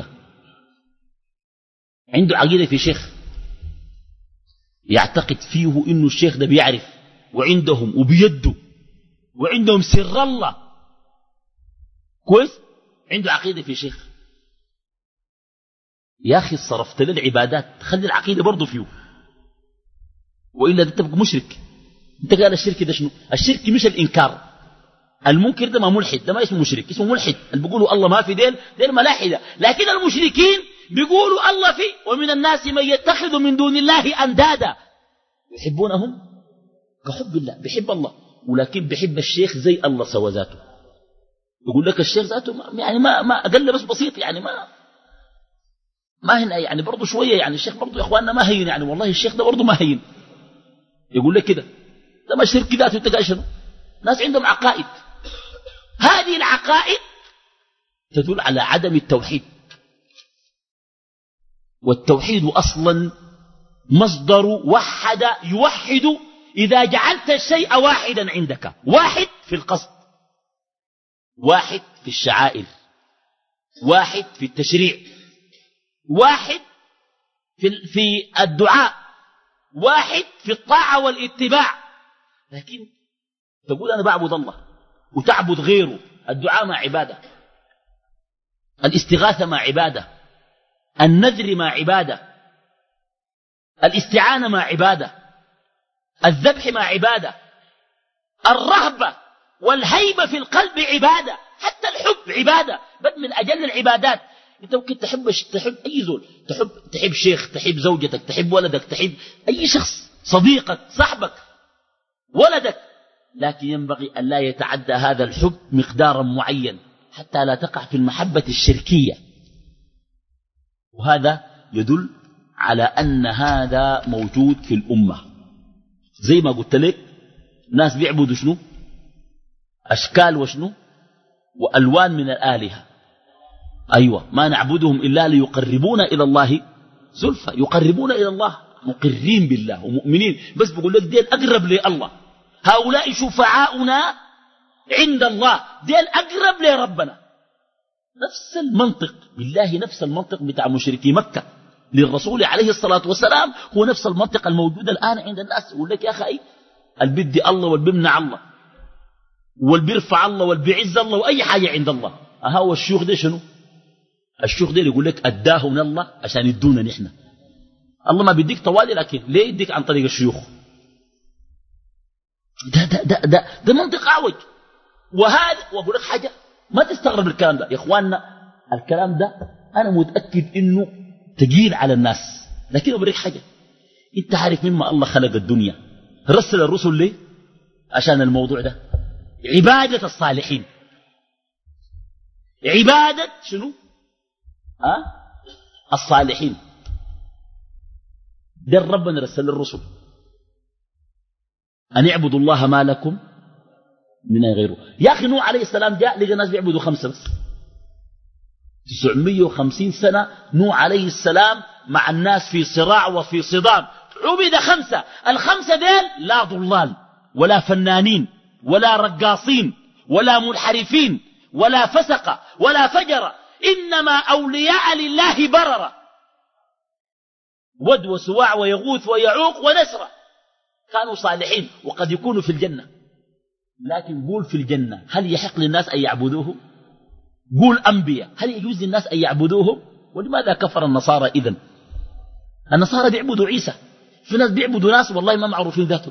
عنده عقيدة في شيخ يعتقد فيه إنه الشيخ ده بيعرف، وعندهم وبيده وعندهم سر الله كويس. عنده عقيدة في شيخ. يا أخي صرفت للعبادات، خلي العقيدة برضو فيه، وإلا ده تبقى مشرك. انت قال الشرك ده شنو؟ الشرك مش الإنكار. المنكر ده ما ملحد، ده ما اسمه مشرك، اسمه ملحد. اللي بيقولوا الله ما في ديل ديل ملاحدة. لكن المشركين بيقولوا الله في، ومن الناس من يتخذ من دون الله أندادا يحبونهم كحب الله. بيحب الله ولكن بيحب الشيخ زي الله سوى ذاته. يقول لك الشيخ ذاته يعني ما ما أقل بس بسيط، يعني ما ما هنا يعني برضو شوية، يعني الشيخ برضو يا إخواننا ما هين، يعني والله الشيخ ده برضو ما هين. يقول لك كده ده ما شرك ذاته. انت قال شنو؟ ناس عندهم عقائد، هذه العقائد تدل على عدم التوحيد. والتوحيد أصلا مصدر وحد يوحد إذا جعلت الشيء واحدا عندك. واحد في القصد، واحد في الشعائر، واحد في التشريع، واحد في في الدعاء، واحد في الطاعة والاتباع. لكن تقول أنا بعبد الله وتعبد غيره. الدعاء مع عبادة، الاستغاثة مع عبادة، النذر مع عبادة، الاستعانة مع عبادة، الذبح مع عبادة، الرهبة والهيبة في القلب عبادة، حتى الحب عبادة، بل من أجل العبادات. انت ممكن تحب تحب اي زول، تحب تحب شيخ، تحب زوجتك، تحب ولدك، تحب اي شخص، صديقك، صاحبك، ولدك، لكن ينبغي ان لا يتعدى هذا الحب مقدارا معين حتى لا تقع في المحبة الشركية. وهذا يدل على ان هذا موجود في الأمة. زي ما قلت لك ناس بيعبدوا شنو؟ اشكال وشنو؟ والوان من الآلهة. أيوة، ما نعبدهم إلا ليقربونا إلى الله زلفى. يقربونا إلى الله مقرين بالله ومؤمنين، بس بقول لك ديل أقرب لله، هؤلاء شفعاؤنا عند الله، ديل أقرب لربنا. نفس المنطق بالله، نفس المنطق بتاع مشركي مكة للرسول عليه الصلاة والسلام هو نفس المنطق الموجود الآن عند الناس. يقول لك يا أخي البدي الله والبمنع الله والبيرفع الله والبيعز الله وأي حاجة عند الله. أها هو الشيوخ ده شنو؟ الشيوخ ده يقول لك أداه من الله عشان يدونا نحن. الله ما بيديك طوالي، لكن ليه يديك عن طريق الشيوخ؟ ده ده ده ده, ده منطق أعوج. وهذا وأقول لك حاجة ما تستغرب الكلام ده يا إخواننا، الكلام ده أنا متأكد إنه تقيل على الناس، لكن أبريك حاجة، أنت عارف مما الله خلق الدنيا رسل الرسل ليه؟ عشان الموضوع ده، عبادة الصالحين. عبادة شنو؟ أه؟ الصالحين. ده ربنا رسل الرسل أن يعبدوا الله ما لكم من غيره. يا أخي نوح عليه السلام جاء لقى الناس بيعبدوا خمسة بس، تسعمائة وخمسين سنة نوح عليه السلام مع الناس في صراع وفي صدام، عبد خمسة. الخمسة ديل لا ضلال ولا فنانين ولا رقاصين ولا منحرفين ولا فسق ولا فجر، إنما أولياء لله بررة، ود وسواع ويغوث ويعوق ونسرة، كانوا صالحين وقد يكونوا في الجنة. لكن قول في الجنة هل يحق للناس أن يعبدوه؟ قول أنبياء هل يجوز للناس أن يعبدوهم؟ ولماذا كفر النصارى إذن؟ النصارى بيعبدوا عيسى، في ناس بيعبدوا ناس والله ما معروفين ذاته.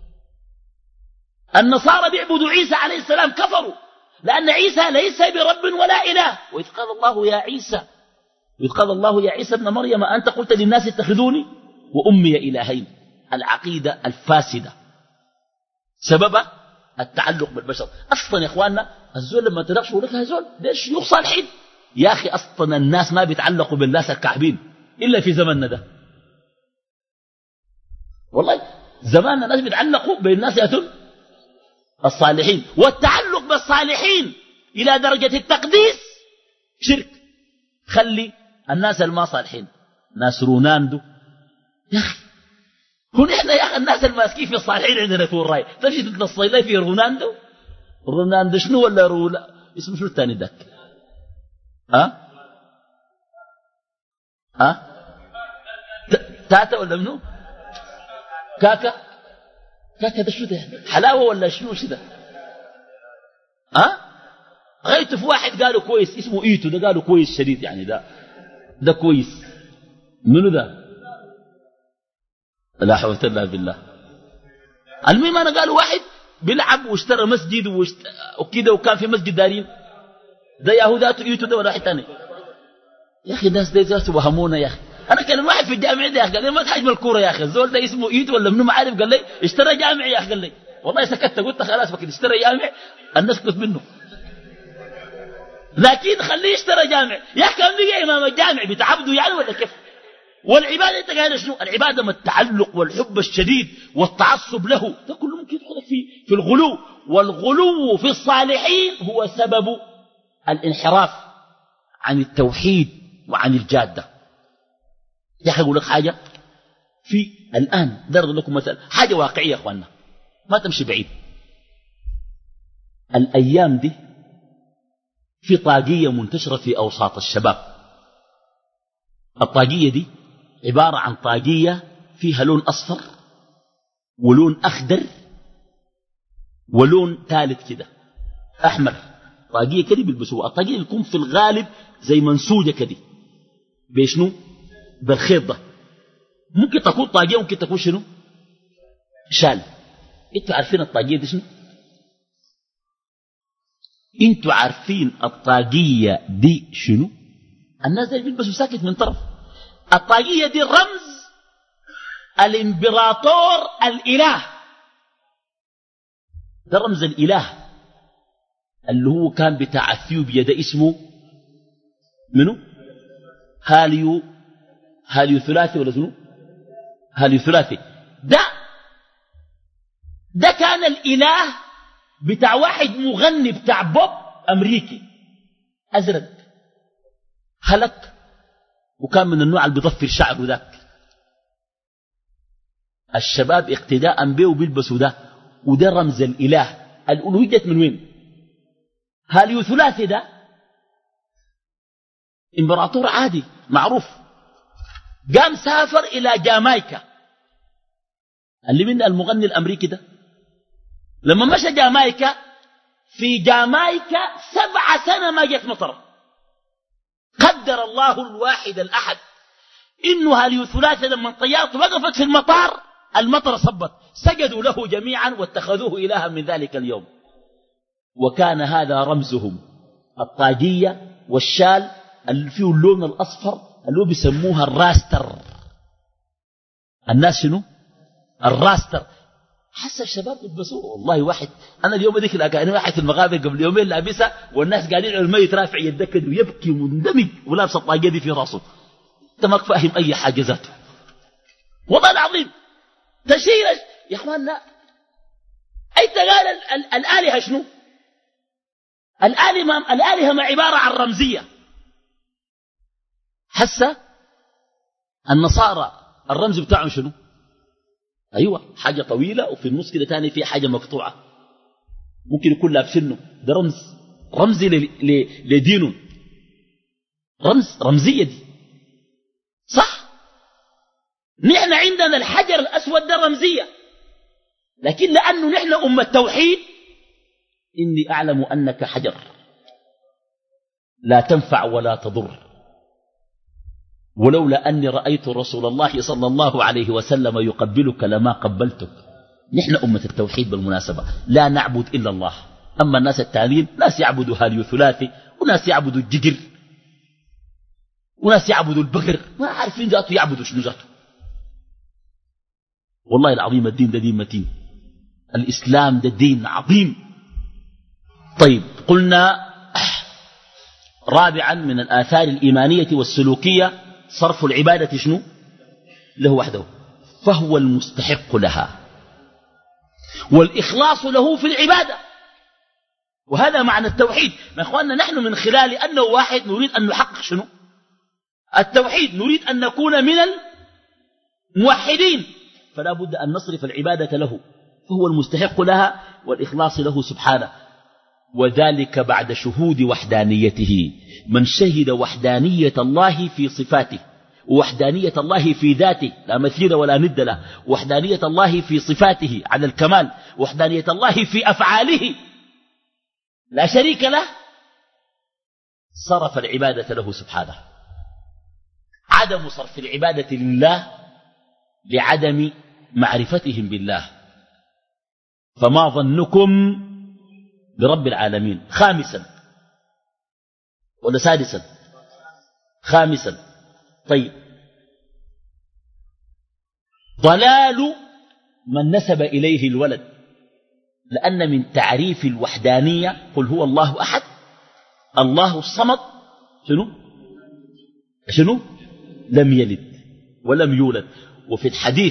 النصارى بيعبدوا عيسى عليه السلام، كفروا لأن عيسى ليس برب ولا إله. وإذ قال الله يا عيسى إذ قال الله يا عيسى ابن مريم أنت قلت للناس اتخذوني وأمي إلهين. العقيدة الفاسدة سبب التعلق بالبشر. أصلا يا إخواننا الزول لما تناقشوا لك هزول ده شيوخ صالحين. يا أخي أصلا الناس ما بيتعلقوا بالناس الكعبين إلا في زمننا ده، والله زماننا الناس بيتعلقوا بالناس يأتون الصالحين. والتعلق بالصالحين إلى درجة التقديس شرك. خلي الناس الما صالحين، ناس روناندو يا أخي، هون إحنا يا أخي الناس الماسكين في الصالحين عندنا في الراي، تمشي تتصل لي في روناندو. روناندو شنو ولا رولا اسمه شنو الثاني ذاك؟ ها ها تاتا ولا منو؟ كاكا كاكا ده شو ده؟ حلاوة ولا شنو شو ده؟ ها غيرت في واحد قالوا كويس اسمه ايتو، ده قالوا كويس شديد يعني، ده ده كويس. منو ده؟ لا حول ولا بالله. المهم انا قالوا واحد بيلعب واشترى مسجد واشت... وكده وكان في مسجد دارين، ده يهودات ايتو ده ولا واحد ثاني. يا اخي الناس دي ذات وهمونا يا اخي. انا كان واحد في الجامع ده يا اخي قال لي ما تحجم الكوره يا اخي، الزول ده اسمه ايتو ولا منو ما عارف، قال لي اشترى جامع يا اخي. قال لي والله سكت، قلت خلاص فكر اشترى جامع الناس كنت منه، لكن خليه اشترى جامع يا اخي. كان بيجي امام الجامع بتعبده يعني ولا كيف؟ والعبادة انت قاعد شنو؟ العبادة من التعلق والحب الشديد والتعصب له، ده كله ممكن يدخلك في في الغلو. والغلو في الصالحين هو سبب الانحراف عن التوحيد وعن الجادة. يا اخي اقول لك حاجة، في الآن ضرب لكم مثلا حاجة واقعية يا اخواننا ما تمشي بعيد. الأيام دي في طاقية منتشرة في أوساط الشباب. الطاقية دي عبارة عن طاقية فيها لون أصفر ولون أخضر ولون ثالث كده أحمر. طاقية كده بيلبسوها. الطاقية بتكون في الغالب زي منسوجة كده بشنو؟ بالخيط ده. ممكن تكون طاقية ممكن تكون شنو؟ شال. انتوا عارفين الطاقية دي شنو؟ انتوا عارفين الطاقية دي شنو؟ الناس دي بيلبسوا ساكت من طرف. الطاقية دي رمز الامبراطور الإله، ده رمز الإله اللي هو كان بتاع اثيوبيا، ده اسمه منو؟ هاليو هاليو ثلاثي ولا شنو؟ هاليو ثلاثي. ده ده كان الإله بتاع واحد مغني بتاع بوب أمريكي أزرق هلك، وكان من النوع اللي بيضفر شعره ذاك. الشباب اقتداء به وبيلبسوا ده، وده رمز الإله. الألوهية جت من وين؟ هاليو ثلاثي ده امبراطور عادي معروف، قام سافر إلى جامايكا، اللي من المغني الأمريكي ده، لما مشى جامايكا، في جامايكا سبع سنة ما جت مطر. قدر الله الواحد الأحد إنه هاليو ثلاثي لما طيارته وقفت في المطار المطر صبت، سجدوا له جميعا واتخذوه إلها من ذلك اليوم. وكان هذا رمزهم، الطاقية والشال اللي فيه اللون الأصفر اللي هو بيسموها الراستر. الناس شنو؟ الراستر. حس الشباب يلبسوه. والله واحد أنا اليوم ذيك الأكاني واحد في المغابر قبل يومين لابسها، والناس قاعدين على الميت رافع يدك ويبكي ومندمج ولابس الطاقية دي في راسه. أنت ما فاهم أي حاجة ذاته. والله العظيم تشيرش يا أخواننا. أي تقال الآلهة شنو؟ الآلهة الآلهة ما عبارة عن رمزية. حسا النصارى الرمز بتاعهم شنو؟ أيوة حاجة طويلة وفي النص كده تاني في حاجة مقطوعة، ممكن يكون لابسينه، ده رمز رمزي لدينه، رمز رمزية دي صح. نحن عندنا الحجر الأسود ده رمزية، لكن لأنه نحن أمة التوحيد إني أعلم أنك حجر لا تنفع ولا تضر، ولولا أني رأيت رسول الله صلى الله عليه وسلم يقبلك لما قبلتك. نحن أمة التوحيد بالمناسبة لا نعبد إلا الله. أما الناس التانيين ناس يعبدوا هاليو ثلاثي، وناس يعبدوا الجدر، وناس يعبدوا البقر، ما عارفين ذاته يعبدوا شنو ذاته. والله العظيم الدين ده دين متين، الإسلام ده دين عظيم. طيب قلنا رابعا من الآثار الإيمانية والسلوكية صرف العبادة شنو له وحده، فهو المستحق لها، والإخلاص له في العبادة. وهذا معنى التوحيد. ما إخواننا نحن من خلال أنه واحد نريد أن نحقق شنو التوحيد، نريد أن نكون من الموحدين، فلا بد أن نصرف العبادة له، فهو المستحق لها والإخلاص له سبحانه. وذلك بعد شهود وحدانيته. من شهد وحدانية الله في صفاته، ووحدانية الله في ذاته لا مثيل ولا ند له، وحدانية الله في صفاته على الكمال، وحدانية الله في أفعاله لا شريك له، صرف العبادة له سبحانه. عدم صرف العبادة لله لعدم معرفتهم بالله. فما ظنكم برب العالمين؟ خامسا ولا سادسا؟ خامسا. طيب ضلال من نسب إليه الولد، لأن من تعريف الوحدانية قل هو الله أحد الله الصمد شنو شنو لم يلد ولم يولد. وفي الحديث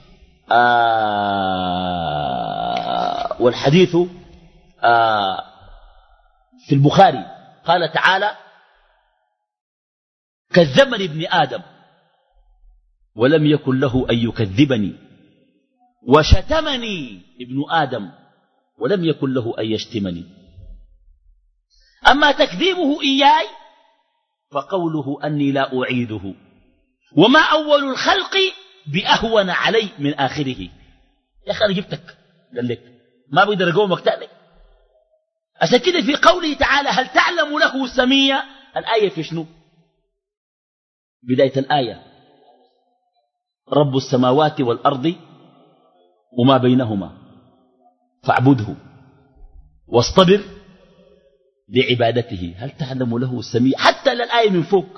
آه والحديث آه في البخاري قال تعالى كذبني ابن آدم ولم يكن له أن يكذبني، وشتمني ابن آدم ولم يكن له أن يشتمني. أما تكذيبه إياي فقوله أني لا أعيده، وما أول الخلق بأهون علي من آخره. يا أخي أنا جبتك قال لك ما بقدر أقومك تاني. عشان كده في قوله تعالى هل تعلم له سميا، الآية في شنو؟ بداية الآية رب السماوات والأرض وما بينهما فاعبده واصطبر لعبادته هل تعلم له سميا، حتى للآية من فوق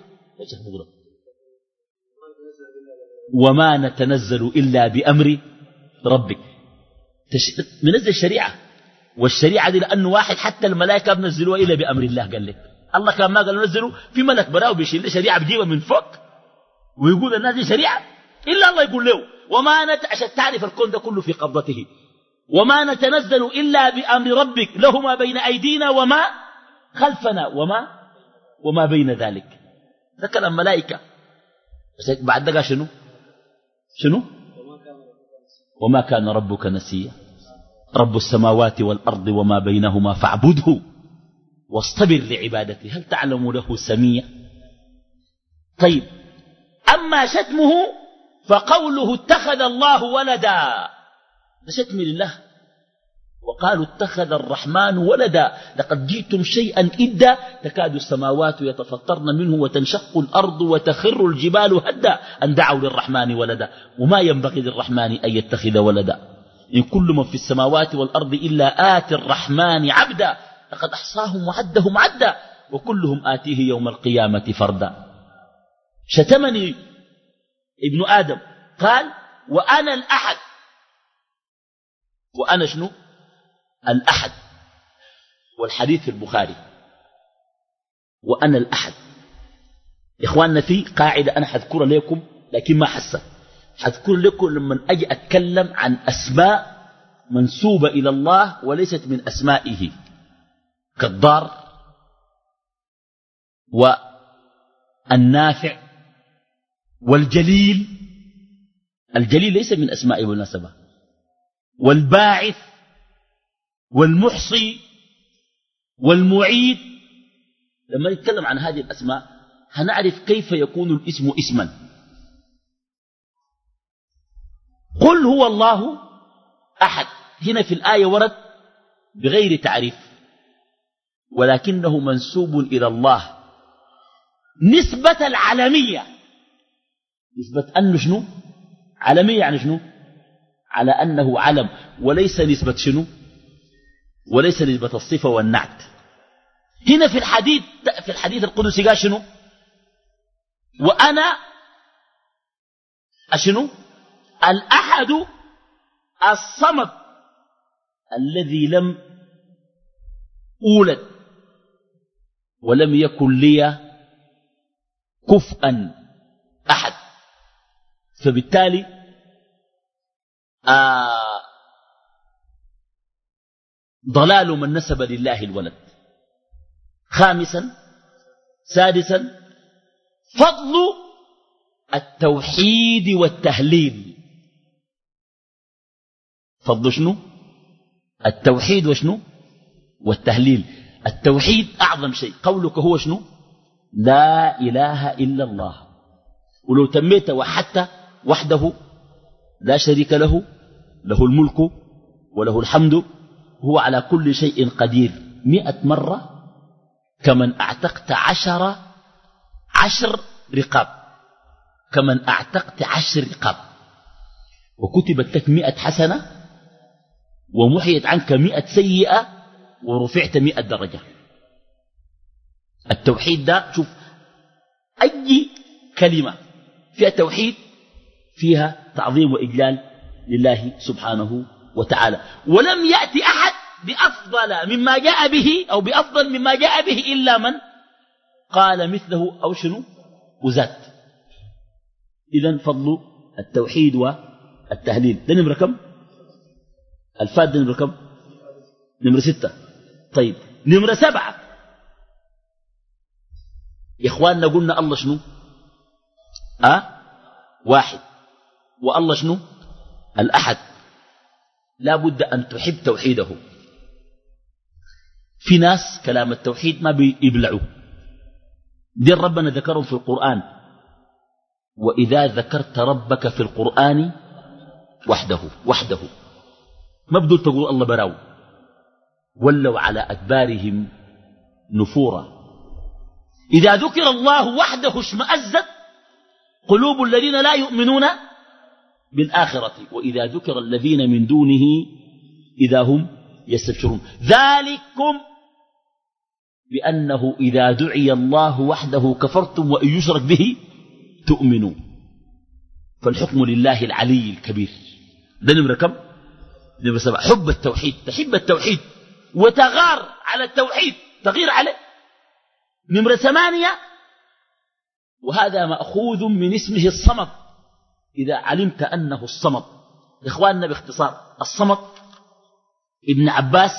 وما نتنزل إلا بأمر ربك. منزل الشريعة، والشريعة دي لأنه واحد حتى الملائكة بنزلوها إلا بأمر الله. قال لك الله كان ما قال نزلوا في ملك براو بيشيل شريعة بجيبها من فوق ويقول الناس دي شريعة، إلا الله يقول له وما نت... عشان تعرف الكون ده كله في قبضته. وما نتنزل إلا بأمر ربك له ما بين أيدينا وما خلفنا وما وما بين ذلك. ده كلام ملائكة. بعد ده شنو شنو وما كان ربك نسيا رب السماوات والأرض وما بينهما فاعبده واصطبر لعبادته هل تعلم له سميا. طيب أما شتمه فقوله اتخذ الله ولدا، ده شتم لله. وقالوا اتخذ الرحمن ولدا لقد جئتم شيئا إدا تكاد السماوات يتفطرن منه وتنشق الأرض وتخر الجبال هدا أن دعوا للرحمن ولدا وما ينبغي للرحمن أن يتخذ ولدا إن كل من في السماوات والأرض إلا آتي الرحمن عبدا لقد أحصاهم وعدهم عدا وكلهم آتيه يوم القيامة فردا. شتمني ابن آدم قال وأنا الأحد، وأنا شنو الأحد، والحديث في البخاري وأنا الأحد. يا إخواننا في قاعدة أنا حذكرها لكم لكن ما حسها، حذكر لكم لما أجي أتكلم عن أسماء منسوبة إلى الله وليست من أسمائه كالضار والنافع والجليل. الجليل ليس من أسمائه بالمناسبة، والباعث والمحصي والمعيد. لما نتكلم عن هذه الأسماء هنعرف كيف يكون الاسم اسما. قل هو الله أحد هنا في الآية ورد بغير تعريف ولكنه منسوب إلى الله نسبة العالمية، نسبة أنه شنو عالمية، يعني شنو على أنه علم وليس نسبة شنو وليس نسبة الصفة والنعت. هنا في الحديث في الحديث القدسي قال شنو وأنا أشنو الأحد الصمد الذي لم أولد ولم يكن لي كفءا أحد. فبالتالي آه ضلال من نسب لله الولد. خامسا سادسا فضل التوحيد والتهليل. فضل شنو التوحيد وشنو والتهليل. التوحيد أعظم شيء، قولك هو شنو لا إله إلا الله، ولو تميت وحدت وحده لا شريك له، له الملك وله الحمد هو على كل شيء قدير مئة مرة كمن أعتقت عشر عشر رقاب، كمن أعتقت عشر رقاب وكتبت لك مئة حسنة ومحيت عنك مئة سيئة ورفعت مئة درجة. التوحيد ده شوف أي كلمة فيها توحيد فيها تعظيم وإجلال لله سبحانه وتعالى. ولم يأتي أحد بأفضل مما جاء به أو بأفضل مما جاء به إلا من قال مثله أو شنو وزاد. إذن فضل التوحيد والتهليل. ده نمرة كم؟ الفات ده نمرة كم؟ نمرة ستة. طيب نمرة سبعة يا إخواننا قلنا الله شنو أه؟ واحد، والله شنو الأحد. لا بد أن تحب توحيده. في ناس كلام التوحيد ما بيبلعوا، دين ربنا ذكرهم في القرآن وإذا ذكرت ربك في القرآن وحده وحده ما بدول تقول الله براو، ولوا على أدبارهم نفورا. إذا ذكر الله وحده اشمأزت قلوب الذين لا يؤمنون بالآخرة وإذا ذكر الذين من دونه إذا هم يستبشرون. ذلكم بأنه إذا دعي الله وحده كفرتم وإن يشرك به تؤمنون. فالحكم لله العلي الكبير. ده نمرة كم؟ نمرة سبعة. حب التوحيد، تحب التوحيد وتغار على التوحيد، تغير عليه. نمرة ثمانية وهذا مأخوذ من اسمه الصمد. إذا علمت أنه الصمد، إخواننا باختصار الصمد ابن عباس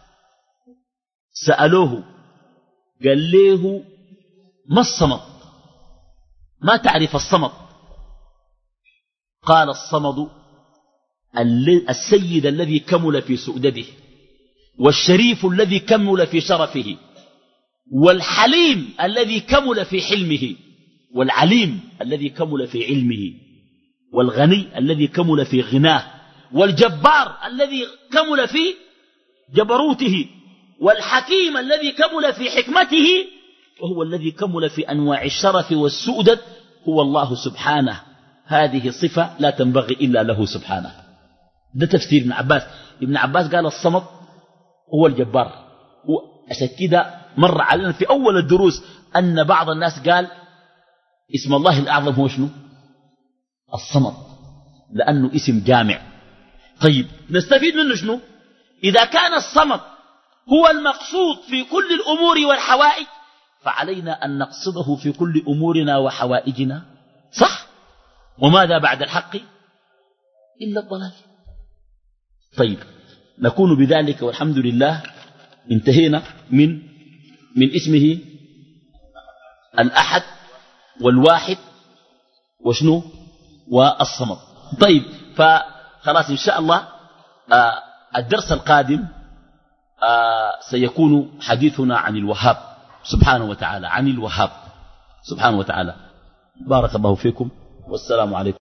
سألوه قال له ما الصمد؟ ما تعرف الصمد؟ قال الصمد السيد الذي كمل في سؤدده، والشريف الذي كمل في شرفه، والحليم الذي كمل في حلمه، والعليم الذي كمل في علمه، والغني الذي كمل في غناه، والجبار الذي كمل في جبروته، والحكيم الذي كمل في حكمته، وهو الذي كمل في أنواع الشرف والسؤدد هو الله سبحانه. هذه صفة لا تنبغي إلا له سبحانه. ده تفسير ابن عباس. ابن عباس قال الصمد هو الجبار. عشان كده مر علينا في أول الدروس أن بعض الناس قال اسم الله الأعظم هو شنو؟ الصمد، لأنه اسم جامع. طيب نستفيد منه شنو؟ إذا كان الصمد هو المقصود في كل الأمور والحوائج، فعلينا أن نقصده في كل أمورنا وحوائجنا، صح؟ وماذا بعد الحق إلا الضلال. طيب نكون بذلك والحمد لله انتهينا من من اسمه الأحد والواحد وشنو والصمد. طيب فخلاص إن شاء الله آه الدرس القادم آه سيكون حديثنا عن الوهاب سبحانه وتعالى، عن الوهاب سبحانه وتعالى. بارك الله فيكم والسلام عليكم.